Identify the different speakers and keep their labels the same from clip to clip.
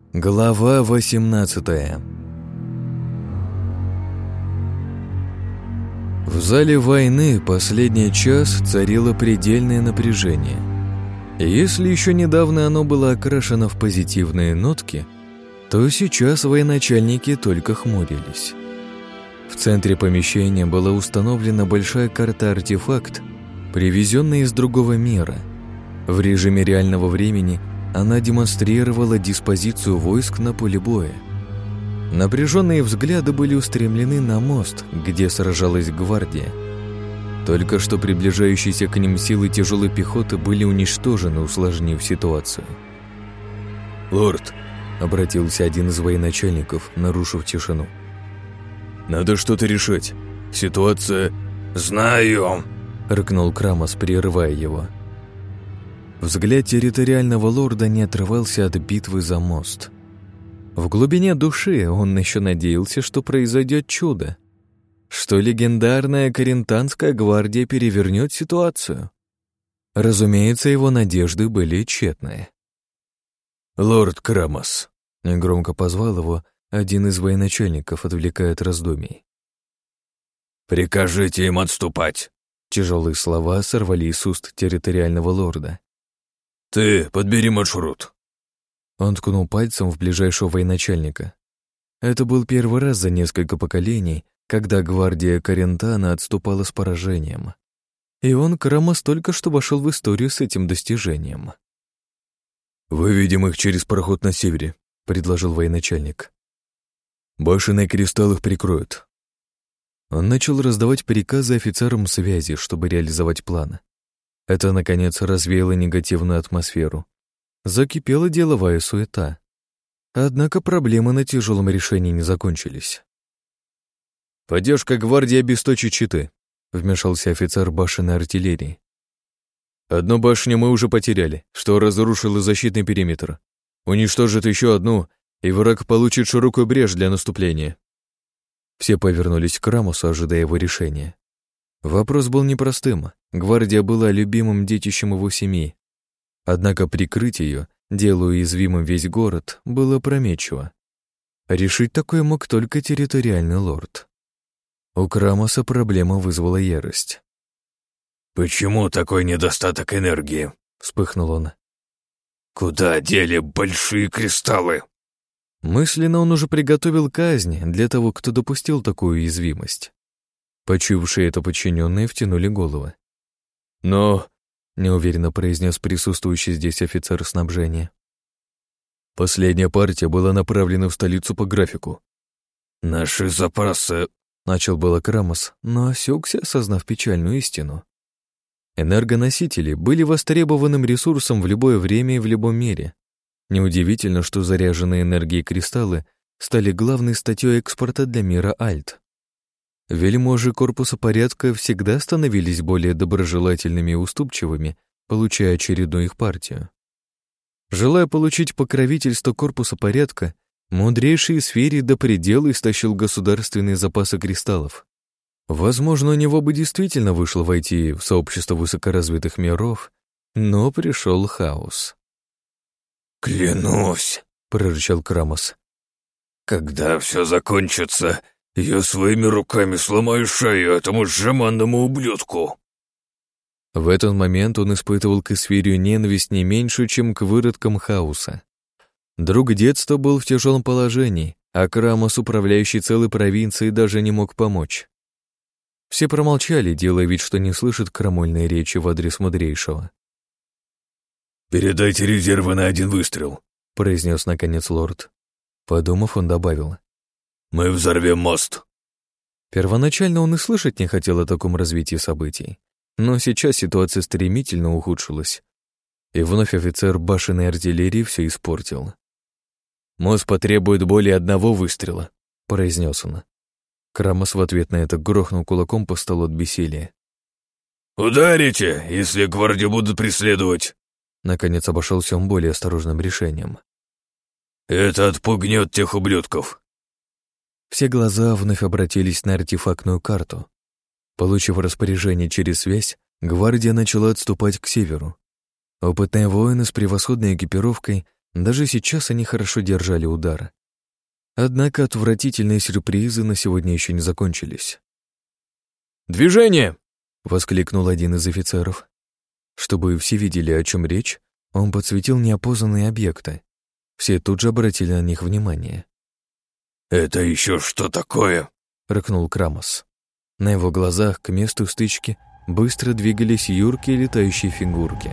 Speaker 1: Глава 18. В зале войны последний час царило предельное напряжение. И если еще недавно оно было окрашено в позитивные нотки, то сейчас военачальники только хмурились. В центре помещения была установлена большая карта-артефакт, привезенная из другого мира. В режиме реального времени она демонстрировала диспозицию войск на поле боя. Напряженные взгляды были устремлены на мост, где сражалась гвардия. Только что приближающиеся к ним силы тяжелой пехоты были уничтожены, усложнив ситуацию. «Лорд», — обратился один из военачальников, нарушив тишину, — «надо что-то решать. Ситуация...»
Speaker 2: «Знаю»,
Speaker 1: — рыкнул Крамос, прерывая его. Взгляд территориального лорда не отрывался от битвы за мост. В глубине души он еще надеялся, что произойдет чудо, что легендарная Карентанская гвардия перевернет ситуацию. Разумеется, его надежды были тщетные.
Speaker 2: «Лорд Крамос»,
Speaker 1: — негромко позвал его один из военачальников, отвлекая от раздумий.
Speaker 2: «Прикажите им отступать».
Speaker 1: Тяжелые слова сорвали с уст территориального лорда.
Speaker 2: «Ты подбери маршрут».
Speaker 1: Он ткнул пальцем в ближайшего военачальника. Это был первый раз за несколько поколений, когда гвардия Карентана отступала с поражением. И он, Крамос, только что вошел в историю с этим достижением.
Speaker 2: «Выведем их через проход на севере», — предложил военачальник. «Башенные кристаллы их прикроют».
Speaker 1: Он начал раздавать приказы офицерам связи, чтобы реализовать план. Это, наконец, развеяло негативную атмосферу. Закипела деловая суета. Однако проблемы на тяжелом решении не закончились.
Speaker 2: «Поддержка гвардии обесточит щиты»,
Speaker 1: — вмешался офицер башенной артиллерии.
Speaker 2: «Одну башню мы уже потеряли, что разрушило защитный периметр. Уничтожит еще одну, и враг получит широкую брешь для наступления».
Speaker 1: Все повернулись к Крамосу, ожидая его решения. Вопрос был непростым. Гвардия была любимым детищем его семьи. Однако прикрыть ее, делая уязвимым весь город, было опрометчиво. Решить такое мог только территориальный лорд. У Крамоса проблема вызвала ярость.
Speaker 2: «Почему такой недостаток энергии?» — вспыхнул он. «Куда дели большие кристаллы?»
Speaker 1: Мысленно он уже приготовил казнь для того, кто допустил такую уязвимость. Почувшие это подчиненные втянули головы.
Speaker 2: «Но...»
Speaker 1: — неуверенно произнес присутствующий здесь офицер снабжения.
Speaker 2: «Последняя партия была направлена в столицу по графику».
Speaker 1: «Наши запасы...» — начал было Крамос, но осекся, осознав печальную истину. Энергоносители были востребованным ресурсом в любое время и в любом мире. Неудивительно, что заряженные энергией кристаллы стали главной статьей экспорта для мира Альт. Вельможи корпуса порядка всегда становились более доброжелательными и уступчивыми, получая очередную их партию. Желая получить покровительство корпуса порядка, мудрейший из Ферий до предела истощил государственные запасы кристаллов. Возможно, у него бы действительно вышло войти в сообщество высокоразвитых миров, но пришел хаос.
Speaker 2: «Клянусь», — прорычал Крамос, — «когда все закончится, я своими руками сломаю шею этому жеманному ублюдку».
Speaker 1: В этот момент он испытывал к Эсфирию ненависть не меньше, чем к выродкам хаоса. Друг детства был в тяжелом положении, а Крамос, управляющий целой провинцией, даже не мог помочь. Все промолчали, делая вид, что не слышат крамольной речи в адрес мудрейшего.
Speaker 2: «Передайте резервы на один выстрел», —
Speaker 1: произнес наконец лорд. Подумав, он добавил.
Speaker 2: «Мы взорвем мост».
Speaker 1: Первоначально он и слышать не хотел о таком развитии событий, но сейчас ситуация стремительно ухудшилась, и вновь офицер башенной артиллерии все испортил.
Speaker 2: «Мост потребует более одного выстрела», — произнес он.
Speaker 1: Крамос в ответ на это грохнул кулаком по столу от бессилия.
Speaker 2: «Ударите, если гвардию будут преследовать!»
Speaker 1: Наконец обошелся он более осторожным решением.
Speaker 2: «Это отпугнет тех ублюдков!»
Speaker 1: Все глаза вновь обратились на артефактную карту. Получив распоряжение через связь, гвардия начала отступать к северу. Опытные воины с превосходной экипировкой Даже сейчас они хорошо держали удар. Однако отвратительные сюрпризы на сегодня еще не закончились.
Speaker 2: «Движение!»
Speaker 1: — воскликнул один из офицеров. Чтобы все видели, о чем речь, он подсветил неопознанные объекты. Все тут же обратили на них внимание.
Speaker 2: «Это еще что такое?»
Speaker 1: — рыкнул Крамос. На его глазах к месту стычки быстро двигались юркие летающие фигурки.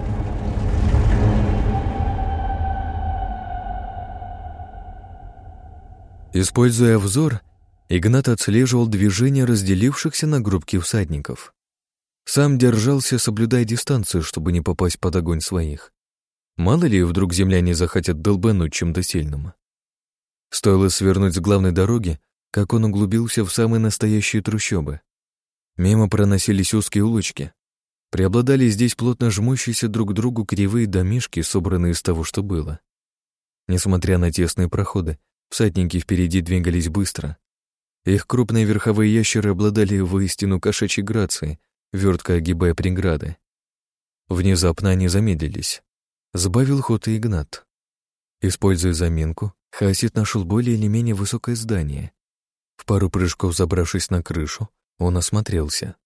Speaker 1: Используя взор, Игнат отслеживал движение разделившихся на группки всадников. Сам держался, соблюдая дистанцию, чтобы не попасть под огонь своих. Мало ли, вдруг земляне захотят долбануть чем-то сильным. Стоило свернуть с главной дороги, как он углубился в самые настоящие трущобы. Мимо проносились узкие улочки. Преобладали здесь плотно жмущиеся друг к другу кривые домишки, собранные из того, что было. Несмотря на тесные проходы, всадники впереди двигались быстро. Их крупные верховые ящеры обладали воистину кошачьей грацией, вертко огибая преграды. Внезапно они замедлились. Сбавил ход и Игнат. Используя заминку, хаосит нашел более или менее высокое здание. В пару прыжков забравшись на крышу, он осмотрелся.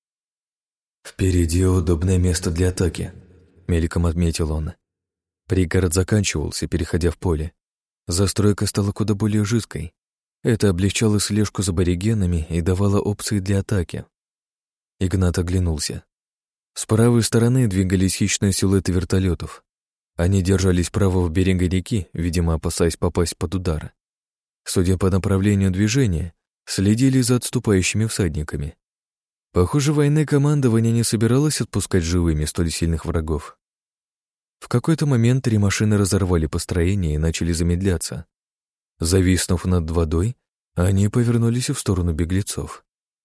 Speaker 1: «Впереди удобное место для атаки», — мельком отметил он. Пригород заканчивался, переходя в поле. Застройка стала куда более жидкой. Это облегчало слежку за аборигенами и давало опции для атаки. Игнат оглянулся. С правой стороны двигались хищные силуэты вертолетов. Они держались правого берега реки, видимо, опасаясь попасть под удар. Судя по направлению движения, следили за отступающими всадниками. Похоже, военное командование не собиралось отпускать живыми столь сильных врагов. В какой-то момент 3 машины разорвали построение и начали замедляться. Зависнув над водой, они повернулись в сторону беглецов.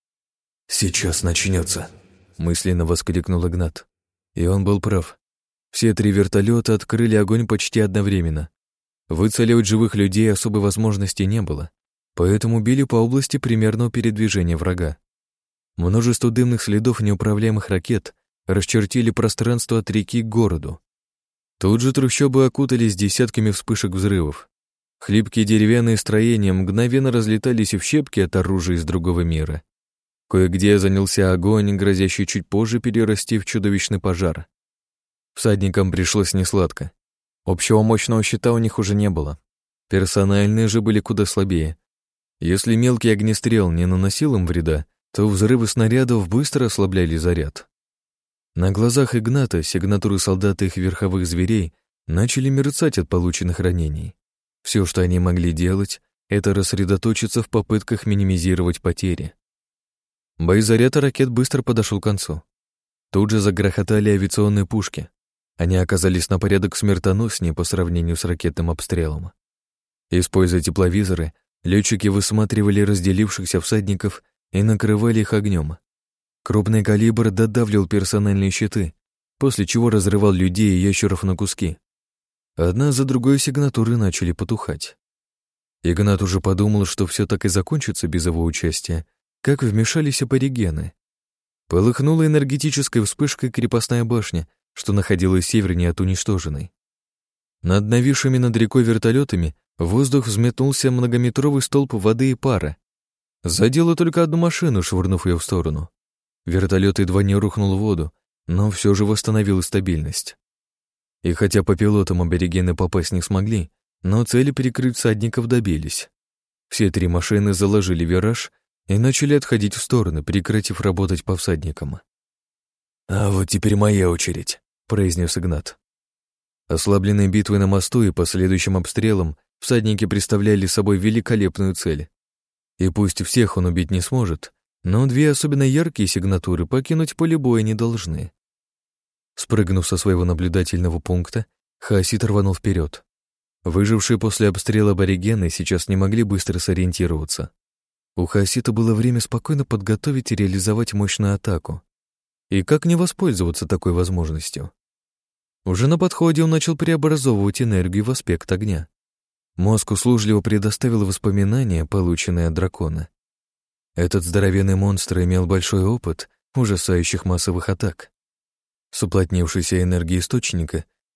Speaker 1: «Сейчас начнется», — мысленно воскликнул Игнат. И он был прав. Все 3 вертолета открыли огонь почти одновременно. Выцеливать живых людей особой возможности не было, поэтому били по области примерного передвижения врага. Множество дымных следов неуправляемых ракет расчертили пространство от реки к городу. Тут же трущобы окутались десятками вспышек взрывов. Хлипкие деревянные строения мгновенно разлетались в щепки от оружия из другого мира. Кое-где занялся огонь, грозящий чуть позже перерасти в чудовищный пожар. Всадникам пришлось несладко. Общего мощного щита у них уже не было. Персональные же были куда слабее. Если мелкий огнестрел не наносил им вреда, то взрывы снарядов быстро ослабляли заряд. На глазах Игната сигнатуры солдат и их верховых зверей начали мерцать от полученных ранений. Все, что они могли делать, это рассредоточиться в попытках минимизировать потери. Боезаряд ракет быстро подошел к концу. Тут же загрохотали авиационные пушки. Они оказались на порядок смертоноснее по сравнению с ракетным обстрелом. Используя тепловизоры, летчики высматривали разделившихся всадников и накрывали их огнем. Крупный калибр додавливал персональные щиты, после чего разрывал людей и ящеров на куски. Одна за другой сигнатуры начали потухать. Игнат уже подумал, что все так и закончится без его участия, как вмешались аборигены. Полыхнула энергетической вспышкой крепостная башня, что находилась севернее от уничтоженной. Над нависшими над рекой вертолетами в воздух взметнулся многометровый столб воды и пара. Задело только одну машину, швырнув ее в сторону. Вертолет едва не рухнул в воду, но все же восстановил стабильность. И хотя по пилотам аборигены попасть не смогли, но цели перекрыть всадников добились. Все 3 машины заложили вираж и начали отходить в стороны, прекратив работать по всадникам. «А вот теперь моя очередь», — произнес Игнат. Ослабленные битвой на мосту и последующим обстрелом, всадники представляли собой великолепную цель. И пусть всех он убить не сможет, но 2 особенно яркие сигнатуры покинуть поле боя не должны. Спрыгнув со своего наблюдательного пункта, хаосит рванул вперед. Выжившие после обстрела аборигены сейчас не могли быстро сориентироваться. У хаосита было время спокойно подготовить и реализовать мощную атаку. И как не воспользоваться такой возможностью? Уже на подходе он начал преобразовывать энергию в аспект огня. Мозг услужливо предоставил воспоминания, полученные от дракона. Этот здоровенный монстр имел большой опыт ужасающих массовых атак. С уплотнившейся энергией источника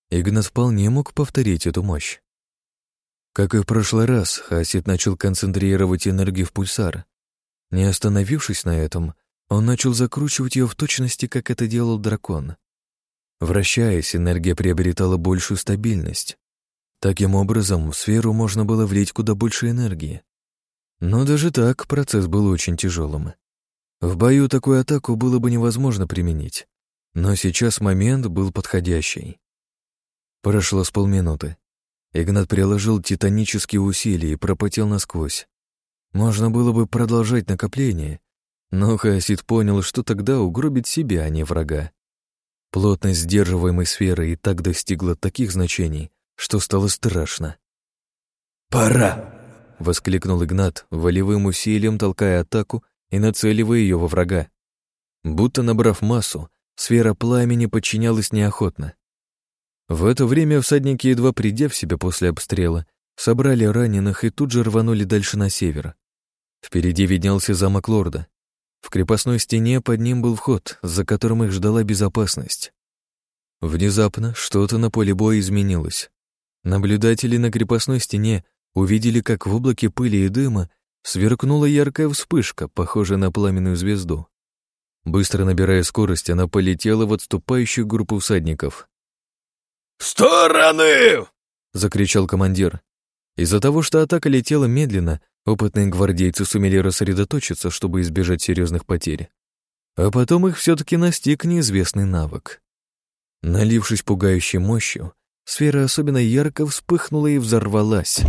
Speaker 1: Игнат вполне мог повторить эту мощь. Как и в прошлый раз, Хаосид начал концентрировать энергию в пульсар. Не остановившись на этом, он начал закручивать ее в точности, как это делал дракон. Вращаясь, энергия приобретала большую стабильность. Таким образом, в сферу можно было влить куда больше энергии. Но даже так процесс был очень тяжелым. В бою такую атаку было бы невозможно применить, но сейчас момент был подходящий. Прошло с полминуты. Игнат приложил титанические усилия и пропотел насквозь. Можно было бы продолжать накопление, но Хаосид понял, что тогда угробит себя, а не врага. Плотность сдерживаемой сферы и так достигла таких значений, что стало страшно.
Speaker 2: «Пора!»
Speaker 1: — воскликнул Игнат, волевым усилием толкая атаку и нацеливая ее во врага. Будто набрав массу, сфера пламени подчинялась неохотно. В это время всадники, едва придя в себя после обстрела, собрали раненых и тут же рванули дальше на север. Впереди виднелся замок лорда. В крепостной стене под ним был вход, за которым их ждала безопасность. Внезапно что-то на поле боя изменилось. Наблюдатели на крепостной стене увидели, как в облаке пыли и дыма сверкнула яркая вспышка, похожая на пламенную звезду. Быстро набирая скорость, она полетела в отступающую группу всадников.
Speaker 2: «В стороны!»
Speaker 1: — закричал командир. Из-за того, что атака летела медленно, опытные гвардейцы сумели рассредоточиться, чтобы избежать серьезных потерь. А потом их все-таки настиг неизвестный навык. Налившись пугающей мощью, сфера особенно ярко вспыхнула и взорвалась.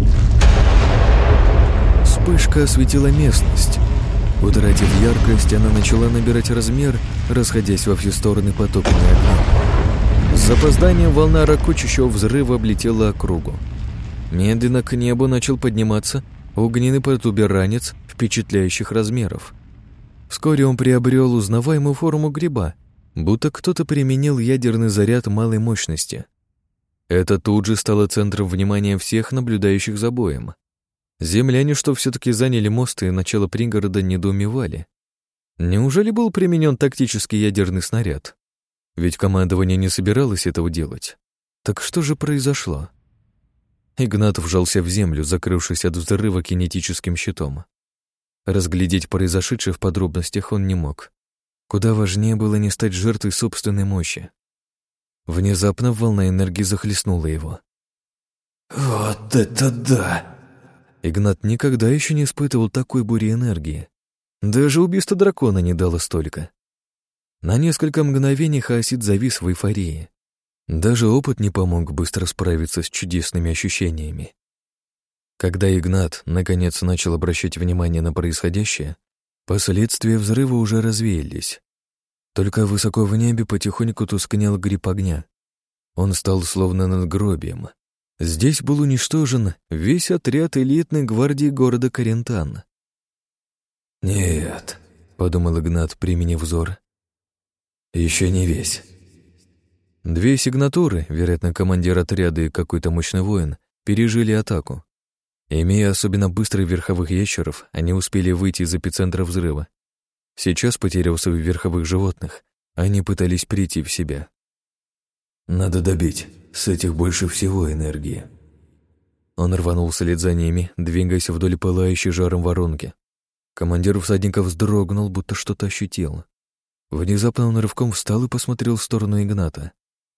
Speaker 1: Вспышка осветила местность. Утратив яркость, она начала набирать размер, расходясь во все стороны потоками огня. С запозданием волна ракочущего взрыва облетела округу. Медленно к небу начал подниматься огненный протуберанец впечатляющих размеров. Вскоре он приобрел узнаваемую форму гриба, будто кто-то применил ядерный заряд малой мощности. Это тут же стало центром внимания всех наблюдающих за боем. Земляне, что все-таки заняли мост и начало пригорода, недоумевали. Неужели был применен тактический ядерный снаряд? Ведь командование не собиралось этого делать. Так что же произошло? Игнат вжался в землю, закрывшись от взрыва кинетическим щитом. Разглядеть произошедшее в подробностях он не мог. Куда важнее было не стать жертвой собственной мощи. Внезапно волна энергии захлестнула его.
Speaker 2: «Вот это да!»
Speaker 1: Игнат никогда еще не испытывал такой бури энергии. Даже убийство дракона не дало столько. На несколько мгновений Хаосид завис в эйфории. Даже опыт не помог быстро справиться с чудесными ощущениями. Когда Игнат наконец начал обращать внимание на происходящее, последствия взрыва уже развеялись. Только высоко в небе потихоньку тускнел гриб огня. Он стал словно надгробием. Здесь был уничтожен весь отряд элитной гвардии города Карентан.
Speaker 2: «Нет»,
Speaker 1: — подумал Игнат, применив взор.
Speaker 2: «Еще не весь».
Speaker 1: Две сигнатуры, вероятно, командир отряда и какой-то мощный воин, пережили атаку. Имея особенно быстрых верховых ящеров, они успели выйти из эпицентра взрыва. Сейчас, потеряв своих верховых животных, они пытались прийти в себя.
Speaker 2: «Надо добить, с этих больше всего энергии».
Speaker 1: Он рванул вслед за ними, двигаясь вдоль пылающей жаром воронки. Командир всадников вздрогнул, будто что-то ощутил. Внезапно он рывком встал и посмотрел в сторону Игната.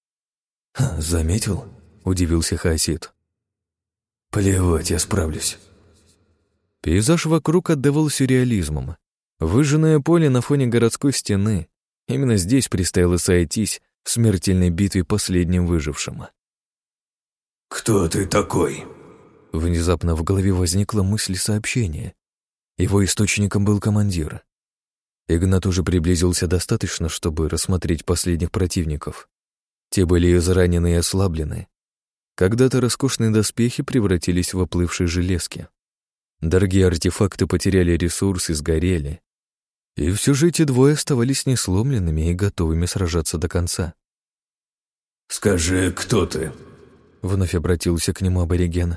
Speaker 2: «Заметил?»
Speaker 1: — удивился Хаосид.
Speaker 2: «Плевать, я справлюсь».
Speaker 1: Пейзаж вокруг отдавал сюрреализмом. Выжженное поле на фоне городской стены. Именно здесь предстояло сойтись в смертельной битве последним выжившим.
Speaker 2: «Кто ты такой?»
Speaker 1: Внезапно в голове возникла мысль сообщения. Его источником был командир. Игнат уже приблизился достаточно, чтобы рассмотреть последних противников. Те были изранены и ослаблены. Когда-то роскошные доспехи превратились в оплывшие железки. Дорогие артефакты потеряли ресурс и сгорели. И все же эти двое оставались несломленными и готовыми сражаться до конца.
Speaker 2: «Скажи, кто ты?»
Speaker 1: — вновь обратился к нему абориген.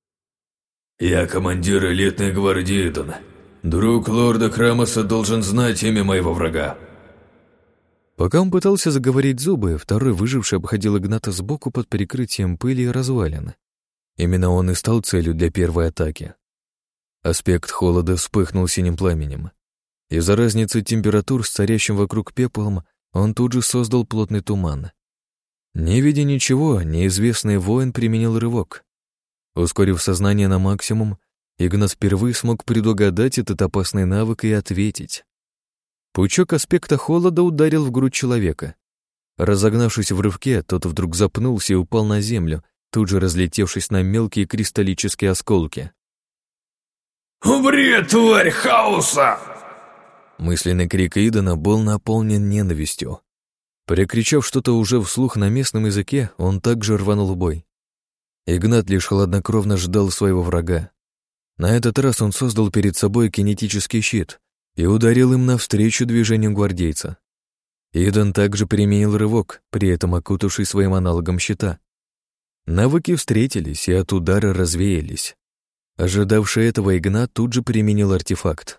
Speaker 2: «Я командир элитной гвардии Итан. Друг лорда Крамоса должен знать имя моего врага».
Speaker 1: Пока он пытался заговорить зубы, второй выживший обходил Игната сбоку под перекрытием пыли и развалин. Именно он и стал целью для первой атаки. Аспект холода вспыхнул синим пламенем. Из-за разницы температур с царящим вокруг пеплом он тут же создал плотный туман. Не видя ничего, неизвестный воин применил рывок. Ускорив сознание на максимум, Игнат впервые смог предугадать этот опасный навык и ответить. Пучок аспекта холода ударил в грудь человека. Разогнавшись в рывке, тот вдруг запнулся и упал на землю, тут же разлетевшись на мелкие кристаллические осколки.
Speaker 3: «Умри, тварь хаоса!»
Speaker 1: Мысленный крик Идана был наполнен ненавистью. Прикричав что-то уже вслух на местном языке, он также рванул в бой. Игнат лишь хладнокровно ждал своего врага. На этот раз он создал перед собой кинетический щит и ударил им навстречу движению гвардейца. Идан также применил рывок, при этом окутавший своим аналогом щита. Навыки встретились и от удара развеялись. Ожидавший этого Игнат тут же применил артефакт.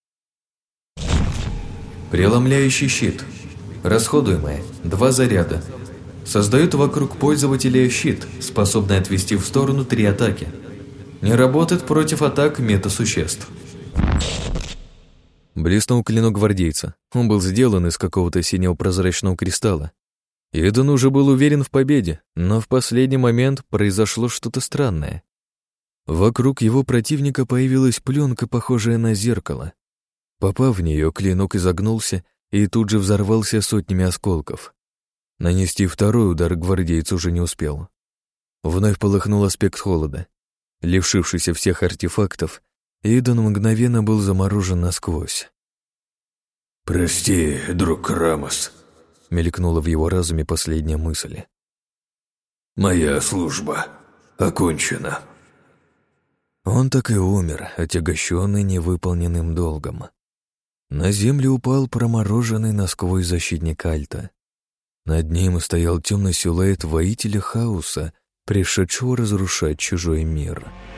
Speaker 1: Преломляющий щит. Расходуемое 2 заряда. Создает вокруг пользователя щит, способный отвести в сторону 3 атаки. Не работает против атак метасуществ. Блеснул клинок гвардейца. Он был сделан из какого-то синего прозрачного кристалла. Идан уже был уверен в победе, но в последний момент произошло что-то странное. Вокруг его противника появилась пленка, похожая на зеркало. Попав в нее, клинок изогнулся и тут же взорвался сотнями осколков. Нанести второй удар гвардеец уже не успел. Вновь полыхнул аспект холода. Лишившийся всех артефактов, Идан мгновенно был заморожен насквозь.
Speaker 3: «Прости, друг Рамос»,
Speaker 1: — мелькнула в его разуме последняя мысль.
Speaker 3: «Моя служба окончена».
Speaker 1: Он так и умер, отягощенный невыполненным долгом. На землю упал промороженный насквозь защитник Альта. Над ним стоял темный силуэт воителя хаоса, пришедшего разрушать чужой мир.